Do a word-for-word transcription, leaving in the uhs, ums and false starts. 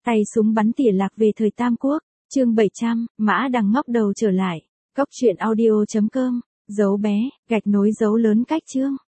Tay súng bắn tỉa lạc về thời Tam Quốc, chương bảy trăm, Mã Đằng ngóc đầu trở lại. Cốc truyện audio chấm com, dấu bé, gạch nối dấu lớn cách chương.